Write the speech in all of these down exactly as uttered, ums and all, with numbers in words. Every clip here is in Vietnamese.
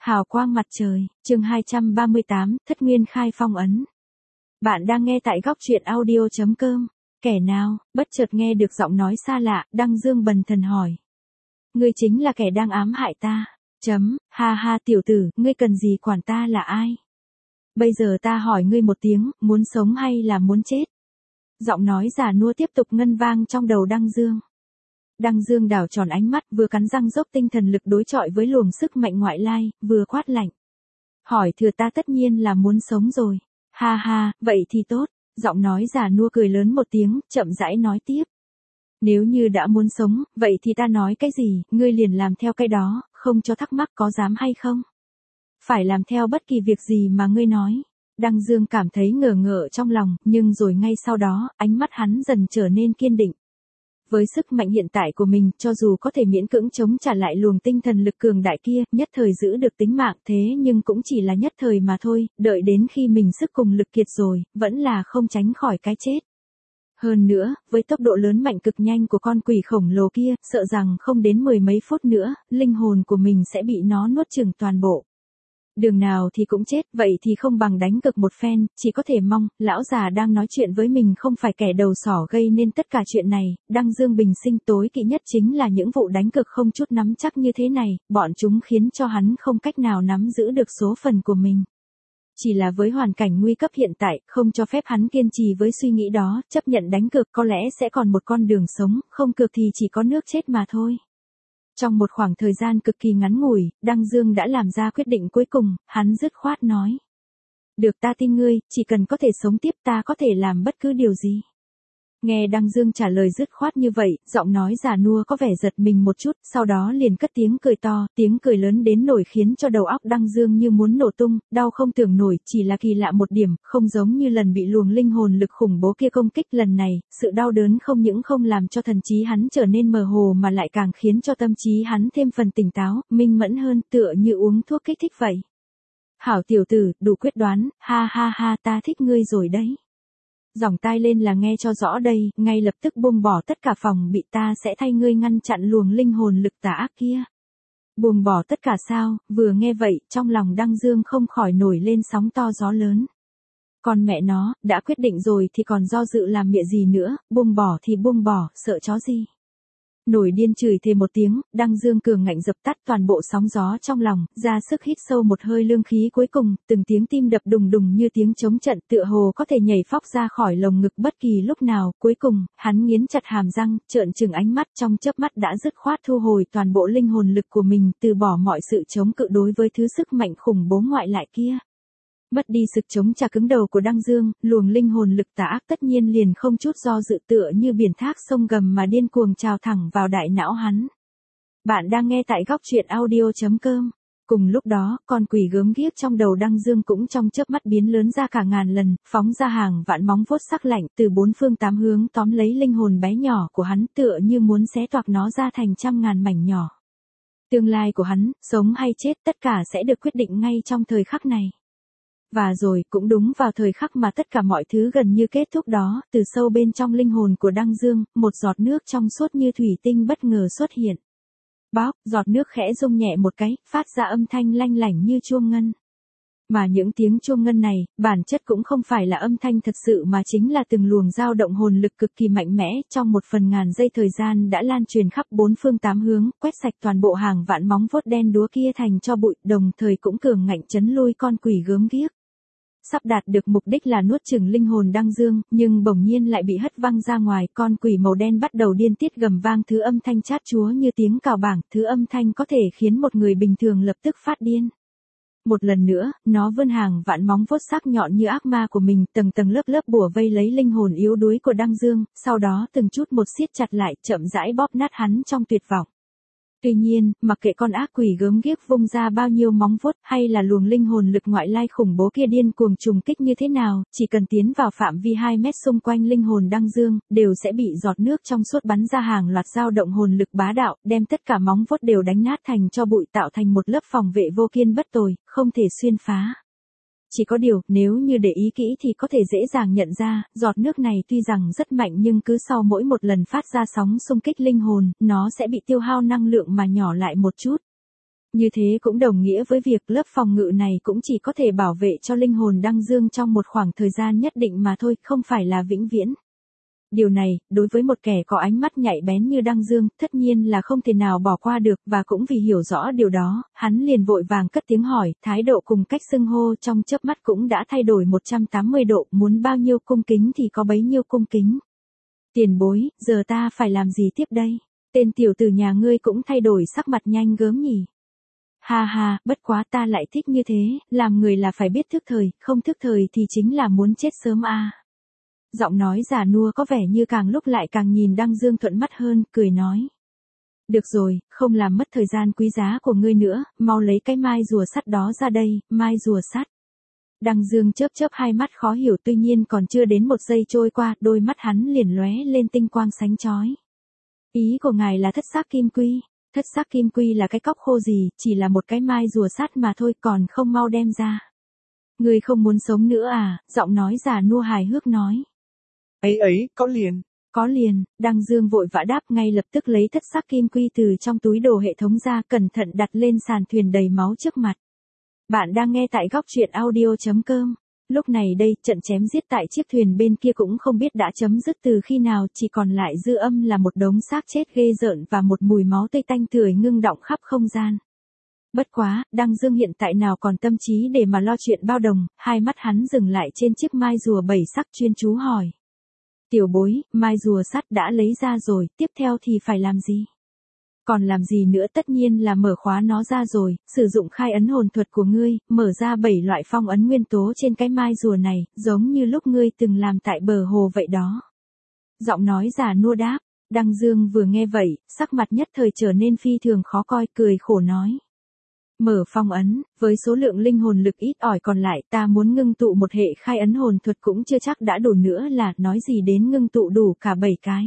Hào quang mặt trời, chương hai trăm ba mươi tám, Thất Nguyên khai phong ấn. Bạn đang nghe tại góc truyện audio chấm com. Kẻ nào, bất chợt nghe được giọng nói xa lạ, Đăng Dương bần thần hỏi. Ngươi chính là kẻ đang ám hại ta. Chấm, ha ha tiểu tử, ngươi cần gì quản ta là ai? Bây giờ ta hỏi ngươi một tiếng, muốn sống hay là muốn chết? Giọng nói già nua tiếp tục ngân vang trong đầu Đăng Dương. Đăng Dương đảo tròn ánh mắt, vừa cắn răng dốc tinh thần lực đối chọi với luồng sức mạnh ngoại lai, vừa quát lạnh. Hỏi thừa ta tất nhiên là muốn sống rồi. Ha ha, vậy thì tốt. Giọng nói già nua cười lớn một tiếng, chậm rãi nói tiếp. Nếu như đã muốn sống, vậy thì ta nói cái gì, ngươi liền làm theo cái đó, không cho thắc mắc có dám hay không? Phải làm theo bất kỳ việc gì mà ngươi nói. Đăng Dương cảm thấy ngờ ngợ trong lòng, nhưng rồi ngay sau đó, ánh mắt hắn dần trở nên kiên định. Với sức mạnh hiện tại của mình, cho dù có thể miễn cưỡng chống trả lại luồng tinh thần lực cường đại kia, nhất thời giữ được tính mạng thế nhưng cũng chỉ là nhất thời mà thôi, đợi đến khi mình sức cùng lực kiệt rồi, vẫn là không tránh khỏi cái chết. Hơn nữa, với tốc độ lớn mạnh cực nhanh của con quỷ khổng lồ kia, sợ rằng không đến mười mấy phút nữa, linh hồn của mình sẽ bị nó nuốt chửng toàn bộ. Đường nào thì cũng chết, vậy thì không bằng đánh cực một phen, chỉ có thể mong, lão già đang nói chuyện với mình không phải kẻ đầu sỏ gây nên tất cả chuyện này, Đăng Dương bình sinh tối kỵ nhất chính là những vụ đánh cực không chút nắm chắc như thế này, bọn chúng khiến cho hắn không cách nào nắm giữ được số phần của mình. Chỉ là với hoàn cảnh nguy cấp hiện tại, không cho phép hắn kiên trì với suy nghĩ đó, chấp nhận đánh cược có lẽ sẽ còn một con đường sống, không cược thì chỉ có nước chết mà thôi. Trong một khoảng thời gian cực kỳ ngắn ngủi, Đăng Dương đã làm ra quyết định cuối cùng, hắn dứt khoát nói. Được, ta tin ngươi, chỉ cần có thể sống tiếp ta có thể làm bất cứ điều gì. Nghe Đăng Dương trả lời dứt khoát như vậy, giọng nói già nua có vẻ giật mình một chút, sau đó liền cất tiếng cười to, tiếng cười lớn đến nổi khiến cho đầu óc Đăng Dương như muốn nổ tung, đau không tưởng nổi, chỉ là kỳ lạ một điểm, không giống như lần bị luồng linh hồn lực khủng bố kia công kích lần này, sự đau đớn không những không làm cho thần trí hắn trở nên mờ hồ mà lại càng khiến cho tâm trí hắn thêm phần tỉnh táo, minh mẫn hơn, tựa như uống thuốc kích thích vậy. Hảo tiểu tử, đủ quyết đoán, ha ha ha, ta thích ngươi rồi đấy. Giọng tai lên là nghe cho rõ đây, ngay lập tức buông bỏ tất cả phòng bị, ta sẽ thay ngươi ngăn chặn luồng linh hồn lực tà ác kia. Buông bỏ tất cả sao? Vừa nghe vậy, trong lòng Đăng Dương không khỏi nổi lên sóng to gió lớn. Còn mẹ nó, đã quyết định rồi thì còn do dự làm mẹ gì nữa, buông bỏ thì buông bỏ, sợ chó gì. Nổi điên chửi thề một tiếng, Đăng Dương cường ngạnh dập tắt toàn bộ sóng gió trong lòng, ra sức hít sâu một hơi lương khí cuối cùng, từng tiếng tim đập đùng đùng như tiếng trống trận, tựa hồ có thể nhảy phóc ra khỏi lồng ngực bất kỳ lúc nào, cuối cùng, hắn nghiến chặt hàm răng, trợn trừng ánh mắt, trong chớp mắt đã dứt khoát thu hồi toàn bộ linh hồn lực của mình, từ bỏ mọi sự chống cự đối với thứ sức mạnh khủng bố ngoại lại kia. Mất đi sức chống trả cứng đầu của Đăng Dương, luồng linh hồn lực tà ác tất nhiên liền không chút do dự tựa như biển thác sông gầm mà điên cuồng trào thẳng vào đại não hắn. Bạn đang nghe tại góc truyện audio chấm com. Cùng lúc đó, con quỷ gớm ghiếc trong đầu Đăng Dương cũng trong chớp mắt biến lớn ra cả ngàn lần, phóng ra hàng vạn móng vuốt sắc lạnh từ bốn phương tám hướng tóm lấy linh hồn bé nhỏ của hắn tựa như muốn xé toạc nó ra thành trăm ngàn mảnh nhỏ. Tương lai của hắn, sống hay chết tất cả sẽ được quyết định ngay trong thời khắc này. Và rồi, cũng đúng vào thời khắc mà tất cả mọi thứ gần như kết thúc đó, từ sâu bên trong linh hồn của Đăng Dương, một giọt nước trong suốt như thủy tinh bất ngờ xuất hiện. Bóp, giọt nước khẽ rung nhẹ một cái, phát ra âm thanh lanh lảnh như chuông ngân. Mà những tiếng chuông ngân này, bản chất cũng không phải là âm thanh thật sự mà chính là từng luồng dao động hồn lực cực kỳ mạnh mẽ, trong một phần ngàn giây thời gian đã lan truyền khắp bốn phương tám hướng, quét sạch toàn bộ hàng vạn móng vuốt đen đúa kia thành cho bụi, đồng thời cũng cường ngạnh chấn lui con quỷ gớm ghiếc. Sắp đạt được mục đích là nuốt chửng linh hồn Đăng Dương, nhưng bỗng nhiên lại bị hất văng ra ngoài, con quỷ màu đen bắt đầu điên tiết gầm vang thứ âm thanh chát chúa như tiếng cào bảng, thứ âm thanh có thể khiến một người bình thường lập tức phát điên. Một lần nữa, nó vươn hàng vạn móng vuốt sắc nhọn như ác ma của mình, tầng tầng lớp lớp bủa vây lấy linh hồn yếu đuối của Đăng Dương, sau đó từng chút một siết chặt lại, chậm rãi bóp nát hắn trong tuyệt vọng. Tuy nhiên, mặc kệ con ác quỷ gớm ghiếc vung ra bao nhiêu móng vuốt, hay là luồng linh hồn lực ngoại lai khủng bố kia điên cuồng trùng kích như thế nào, chỉ cần tiến vào phạm vi hai mét xung quanh linh hồn Đăng Dương, đều sẽ bị giọt nước trong suốt bắn ra hàng loạt dao động hồn lực bá đạo, đem tất cả móng vuốt đều đánh nát thành cho bụi, tạo thành một lớp phòng vệ vô kiên bất tồi, không thể xuyên phá. Chỉ có điều, nếu như để ý kỹ thì có thể dễ dàng nhận ra, giọt nước này tuy rằng rất mạnh nhưng cứ sau mỗi một lần phát ra sóng xung kích linh hồn, nó sẽ bị tiêu hao năng lượng mà nhỏ lại một chút. Như thế cũng đồng nghĩa với việc lớp phòng ngự này cũng chỉ có thể bảo vệ cho linh hồn Đăng Dương trong một khoảng thời gian nhất định mà thôi, không phải là vĩnh viễn. Điều này, đối với một kẻ có ánh mắt nhạy bén như Đăng Dương, tất nhiên là không thể nào bỏ qua được, và cũng vì hiểu rõ điều đó, hắn liền vội vàng cất tiếng hỏi, thái độ cùng cách xưng hô trong chớp mắt cũng đã thay đổi một trăm tám mươi độ, muốn bao nhiêu cung kính thì có bấy nhiêu cung kính. Tiền bối, giờ ta phải làm gì tiếp đây? Tên tiểu tử nhà ngươi cũng thay đổi sắc mặt nhanh gớm nhỉ? Ha ha, bất quá ta lại thích như thế, làm người là phải biết thức thời, không thức thời thì chính là muốn chết sớm à. Giọng nói già nua có vẻ như càng lúc lại càng nhìn Đăng Dương thuận mắt hơn, cười nói. Được rồi, không làm mất thời gian quý giá của ngươi nữa, mau lấy cái mai rùa sắt đó ra đây, mai rùa sắt. Đăng Dương chớp chớp hai mắt khó hiểu, tuy nhiên còn chưa đến một giây trôi qua, đôi mắt hắn liền lóe lên tinh quang sáng chói. Ý của ngài là thất xác kim quy? Thất xác kim quy là cái cóc khô gì, chỉ là một cái mai rùa sắt mà thôi, còn không mau đem ra. Ngươi không muốn sống nữa à? Giọng nói già nua hài hước nói. Ấy ấy, có liền. Có liền, Đăng Dương vội vã đáp, ngay lập tức lấy thất xác kim quy từ trong túi đồ hệ thống ra, cẩn thận đặt lên sàn thuyền đầy máu trước mặt. Bạn đang nghe tại góc truyện audio chấm com. Lúc này đây, trận chém giết tại chiếc thuyền bên kia cũng không biết đã chấm dứt từ khi nào, chỉ còn lại dư âm là một đống xác chết ghê rợn và một mùi máu tươi tanh tưởi ngưng đọng khắp không gian. Bất quá, Đăng Dương hiện tại nào còn tâm trí để mà lo chuyện bao đồng, hai mắt hắn dừng lại trên chiếc mai rùa bảy sắc, chuyên chú hỏi. Tiểu bối, mai rùa sắt đã lấy ra rồi, tiếp theo thì phải làm gì? Còn làm gì nữa, tất nhiên là mở khóa nó ra rồi, sử dụng khai ấn hồn thuật của ngươi, mở ra bảy loại phong ấn nguyên tố trên cái mai rùa này, giống như lúc ngươi từng làm tại bờ hồ vậy đó. Giọng nói già nua đáp, Đăng Dương vừa nghe vậy, sắc mặt nhất thời trở nên phi thường khó coi, cười khổ nói. Mở phong ấn, với số lượng linh hồn lực ít ỏi còn lại, ta muốn ngưng tụ một hệ khai ấn hồn thuật cũng chưa chắc đã đủ nữa, là nói gì đến ngưng tụ đủ cả bảy cái.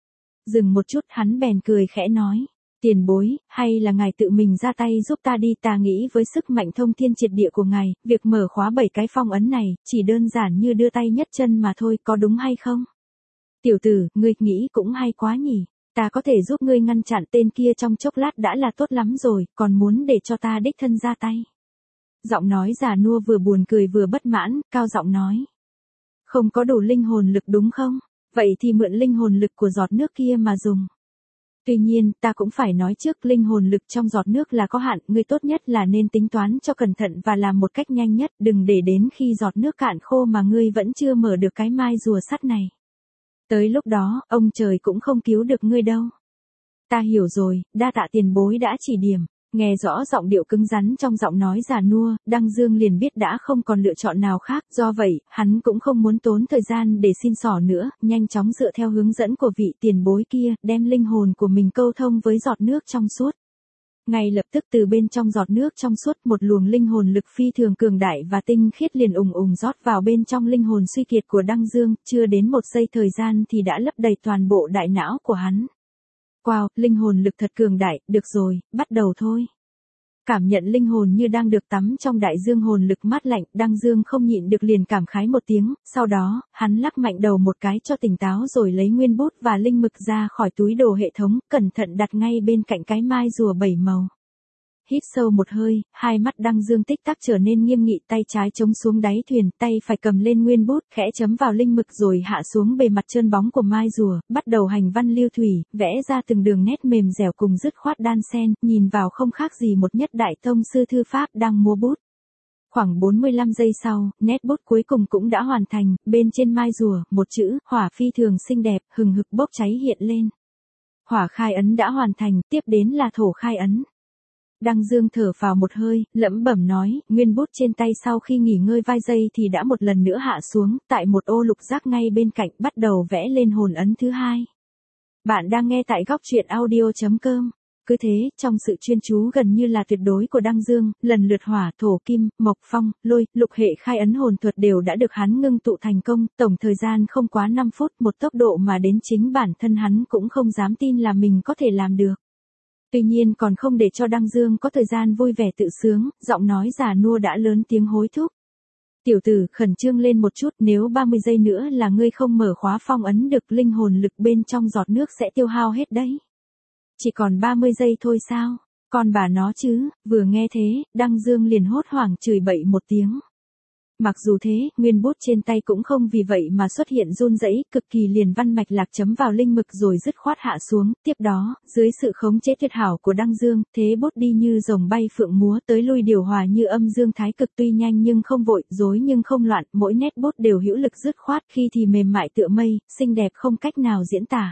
Dừng một chút, hắn bèn cười khẽ nói. Tiền bối, hay là ngài tự mình ra tay giúp ta đi, ta nghĩ với sức mạnh thông thiên triệt địa của ngài, việc mở khóa bảy cái phong ấn này, chỉ đơn giản như đưa tay nhất chân mà thôi, có đúng hay không? Tiểu tử, ngươi nghĩ cũng hay quá nhỉ, ta có thể giúp ngươi ngăn chặn tên kia trong chốc lát đã là tốt lắm rồi, còn muốn để cho ta đích thân ra tay. Giọng nói già nua vừa buồn cười vừa bất mãn, cao giọng nói. Không có đủ linh hồn lực đúng không? Vậy thì mượn linh hồn lực của giọt nước kia mà dùng. Tuy nhiên, ta cũng phải nói trước, linh hồn lực trong giọt nước là có hạn, ngươi tốt nhất là nên tính toán cho cẩn thận và làm một cách nhanh nhất, đừng để đến khi giọt nước cạn khô mà ngươi vẫn chưa mở được cái mai rùa sắt này. Tới lúc đó, ông trời cũng không cứu được ngươi đâu. Ta hiểu rồi, đa tạ tiền bối đã chỉ điểm. Nghe rõ giọng điệu cứng rắn trong giọng nói già nua, Đăng Dương liền biết đã không còn lựa chọn nào khác, do vậy, hắn cũng không muốn tốn thời gian để xin xỏ nữa, nhanh chóng dựa theo hướng dẫn của vị tiền bối kia, đem linh hồn của mình câu thông với giọt nước trong suốt. Ngay lập tức từ bên trong giọt nước trong suốt, một luồng linh hồn lực phi thường cường đại và tinh khiết liền ùng ùng rót vào bên trong linh hồn suy kiệt của Đăng Dương, chưa đến một giây thời gian thì đã lấp đầy toàn bộ đại não của hắn. Wow, linh hồn lực thật cường đại, được rồi, bắt đầu thôi. Cảm nhận linh hồn như đang được tắm trong đại dương hồn lực mát lạnh, Đăng Dương không nhịn được liền cảm khái một tiếng, sau đó, hắn lắc mạnh đầu một cái cho tỉnh táo rồi lấy nguyên bút và linh mực ra khỏi túi đồ hệ thống, cẩn thận đặt ngay bên cạnh cái mai rùa bảy màu. Hít sâu một hơi, hai mắt Đăng Dương tích tắc trở nên nghiêm nghị, tay trái chống xuống đáy thuyền, tay phải cầm lên nguyên bút, khẽ chấm vào linh mực rồi hạ xuống bề mặt trơn bóng của mai rùa, bắt đầu hành văn lưu thủy, vẽ ra từng đường nét mềm dẻo cùng dứt khoát đan xen, nhìn vào không khác gì một nhất đại tông sư thư pháp đang múa bút. Khoảng bốn mươi lăm giây sau, nét bút cuối cùng cũng đã hoàn thành, bên trên mai rùa, một chữ, hỏa phi thường xinh đẹp, hừng hực bốc cháy hiện lên. Hỏa khai ấn đã hoàn thành, tiếp đến là thổ khai ấn. Đăng Dương thở phào một hơi, lẩm bẩm nói, nguyên bút trên tay sau khi nghỉ ngơi vài giây thì đã một lần nữa hạ xuống, tại một ô lục giác ngay bên cạnh, bắt đầu vẽ lên hồn ấn thứ hai. Bạn đang nghe tại góc truyện audio chấm com. Cứ thế, trong sự chuyên chú gần như là tuyệt đối của Đăng Dương, lần lượt hỏa, thổ, kim, mộc, phong, lôi, lục hệ khai ấn hồn thuật đều đã được hắn ngưng tụ thành công, tổng thời gian không quá năm phút, một tốc độ mà đến chính bản thân hắn cũng không dám tin là mình có thể làm được. Tuy nhiên còn không để cho Đăng Dương có thời gian vui vẻ tự sướng, giọng nói già nua đã lớn tiếng hối thúc. Tiểu tử, khẩn trương lên một chút, nếu ba mươi giây nữa là ngươi không mở khóa phong ấn được, linh hồn lực bên trong giọt nước sẽ tiêu hao hết đấy. Chỉ còn ba mươi giây thôi sao? Con bà nó chứ, vừa nghe thế, Đăng Dương liền hốt hoảng chửi bậy một tiếng. Mặc dù thế, nguyên bút trên tay cũng không vì vậy mà xuất hiện run rẩy, cực kỳ liền văn mạch lạc chấm vào linh mực rồi dứt khoát hạ xuống, tiếp đó, dưới sự khống chế tuyệt hảo của Đăng Dương, thế bút đi như rồng bay phượng múa tới lui điều hòa như âm dương thái cực tuy nhanh nhưng không vội, rối nhưng không loạn, mỗi nét bút đều hữu lực dứt khoát, khi thì mềm mại tựa mây, xinh đẹp không cách nào diễn tả.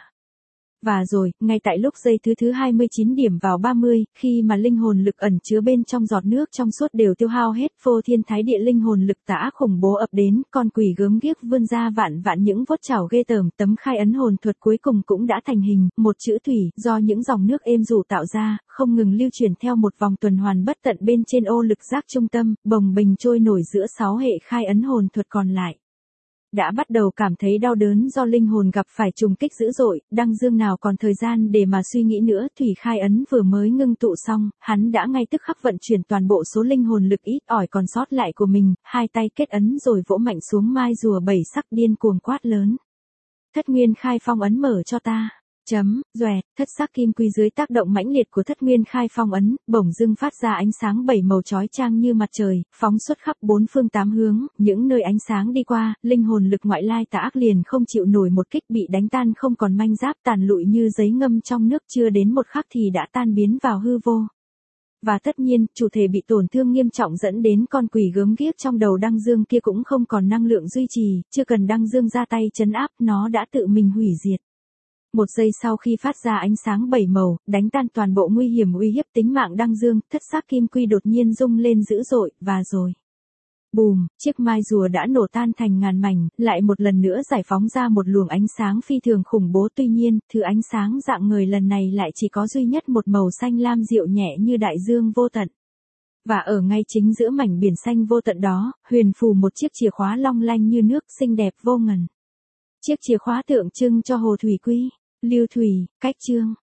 Và rồi, ngay tại lúc giây thứ thứ hai mươi chín điểm vào ba mươi, khi mà linh hồn lực ẩn chứa bên trong giọt nước trong suốt đều tiêu hao hết, phô thiên thái địa linh hồn lực tả khủng bố ập đến, con quỷ gớm ghiếc vươn ra vạn vạn những vuốt chảo ghê tởm, tấm khai ấn hồn thuật cuối cùng cũng đã thành hình, một chữ thủy, do những dòng nước êm dịu tạo ra, không ngừng lưu chuyển theo một vòng tuần hoàn bất tận bên trên ô lực giác trung tâm, bồng bềnh trôi nổi giữa sáu hệ khai ấn hồn thuật còn lại. Đã bắt đầu cảm thấy đau đớn do linh hồn gặp phải trùng kích dữ dội, Đăng Dương nào còn thời gian để mà suy nghĩ nữa, thủy khai ấn vừa mới ngưng tụ xong, hắn đã ngay tức khắc vận chuyển toàn bộ số linh hồn lực ít ỏi còn sót lại của mình, hai tay kết ấn rồi vỗ mạnh xuống mai rùa bảy sắc điên cuồng quát lớn. Thất nguyên khai phong ấn mở cho ta. Chấm, doẹt, thất sắc kim quy dưới tác động mãnh liệt của thất nguyên khai phong ấn, bỗng dưng phát ra ánh sáng bảy màu chói chang như mặt trời, phóng xuất khắp bốn phương tám hướng, những nơi ánh sáng đi qua, linh hồn lực ngoại lai tà ác liền không chịu nổi một kích bị đánh tan không còn manh giáp tàn lụi như giấy ngâm trong nước chưa đến một khắc thì đã tan biến vào hư vô. Và tất nhiên, chủ thể bị tổn thương nghiêm trọng dẫn đến con quỷ gớm ghiếc trong đầu Đăng Dương kia cũng không còn năng lượng duy trì, chưa cần Đăng Dương ra tay trấn áp nó đã tự mình hủy diệt. Một giây sau khi phát ra ánh sáng bảy màu, đánh tan toàn bộ nguy hiểm uy hiếp tính mạng Đăng Dương, thất sắc kim quy đột nhiên rung lên dữ dội, và rồi. Bùm, chiếc mai rùa đã nổ tan thành ngàn mảnh, lại một lần nữa giải phóng ra một luồng ánh sáng phi thường khủng bố tuy nhiên, thứ ánh sáng dạng người lần này lại chỉ có duy nhất một màu xanh lam dịu nhẹ như đại dương vô tận. Và ở ngay chính giữa mảnh biển xanh vô tận đó, huyền phù một chiếc chìa khóa long lanh như nước xinh đẹp vô ngần. Chiếc chìa khóa tượng trưng cho hồ thủy quy. Lưu thủy, cách chương,